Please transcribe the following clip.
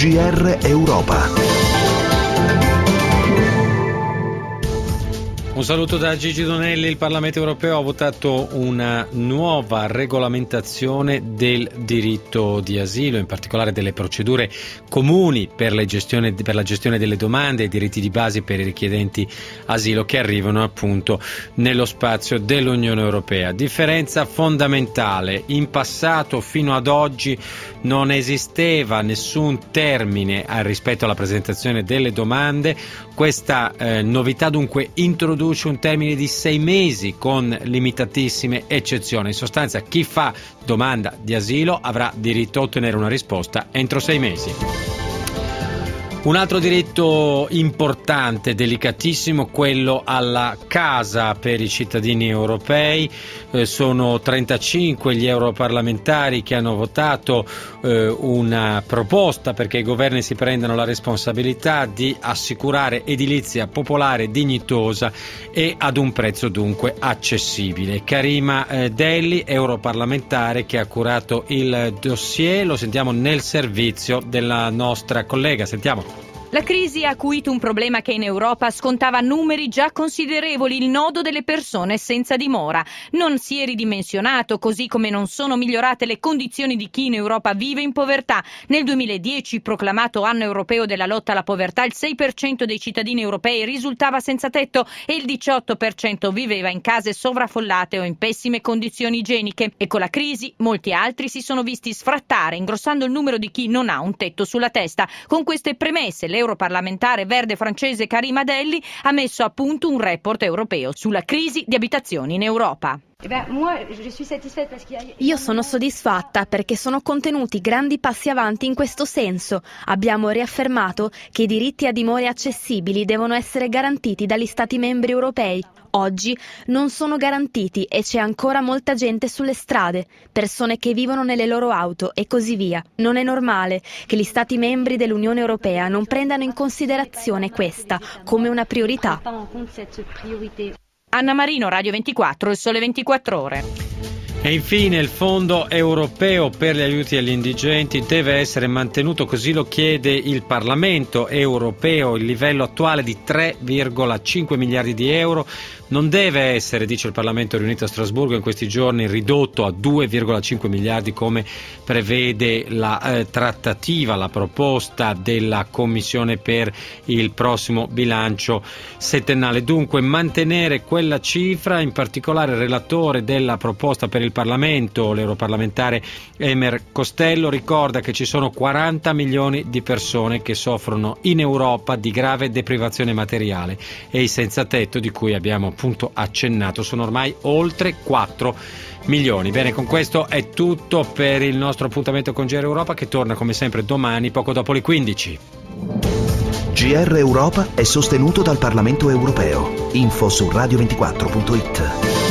GR Europa. Un saluto da Gigi Donelli. Il Parlamento europeo ha votato una nuova regolamentazione del diritto di asilo, in particolare delle procedure comuni per la gestione delle domande e diritti di base per i richiedenti asilo che arrivano appunto nello spazio dell'Unione Europea. Differenza fondamentale: in passato fino ad oggi non esisteva nessun termine rispetto alla presentazione delle domande. Questa novità dunque introduce un termine di 6 mesi con limitatissime eccezioni. In sostanza, chi fa domanda di asilo avrà diritto a ottenere una risposta entro 6 mesi. Un altro diritto importante, delicatissimo, quello alla casa per i cittadini europei. Sono 35 gli europarlamentari che hanno votato una proposta perché i governi si prendano la responsabilità di assicurare edilizia popolare dignitosa e ad un prezzo dunque accessibile. Karima Delli, europarlamentare che ha curato il dossier, lo sentiamo nel servizio della nostra collega. Sentiamo. La crisi ha acuito un problema che in Europa scontava numeri già considerevoli, il nodo delle persone senza dimora. Non si è ridimensionato, così come non sono migliorate le condizioni di chi in Europa vive in povertà. Nel 2010, proclamato anno europeo della lotta alla povertà, il 6% dei cittadini europei risultava senza tetto e il 18% viveva in case sovraffollate o in pessime condizioni igieniche. E con la crisi molti altri si sono visti sfrattare, ingrossando il numero di chi non ha un tetto sulla testa. Con queste premesse, l'europarlamentare verde francese Karima Delli ha messo a punto un report europeo sulla crisi di abitazioni in Europa. Io sono soddisfatta perché sono contenuti grandi passi avanti in questo senso. Abbiamo riaffermato che i diritti a dimore accessibili devono essere garantiti dagli Stati membri europei. Oggi non sono garantiti e c'è ancora molta gente sulle strade, persone che vivono nelle loro auto e così via. Non è normale che gli Stati membri dell'Unione Europea non prendano in considerazione questa come una priorità. Anna Marino, Radio 24, Il Sole 24 Ore. E infine il Fondo europeo per gli aiuti agli indigenti deve essere mantenuto, così lo chiede il Parlamento europeo. Il livello attuale di 3,5 miliardi di euro non deve essere, dice il Parlamento riunito a Strasburgo in questi giorni, ridotto a 2,5 miliardi come prevede la trattativa, la proposta della Commissione per il prossimo bilancio settennale. Dunque mantenere quella cifra, in particolare il relatore della proposta per il Parlamento, l'europarlamentare Emer Costello, ricorda che ci sono 40 milioni di persone che soffrono in Europa di grave deprivazione materiale e i senza tetto, di cui abbiamo appunto accennato, sono ormai oltre 4 milioni. Bene, con questo è tutto per il nostro appuntamento con GR Europa, che torna come sempre domani poco dopo le 15. GR Europa è sostenuto dal Parlamento europeo. Info su radio24.it.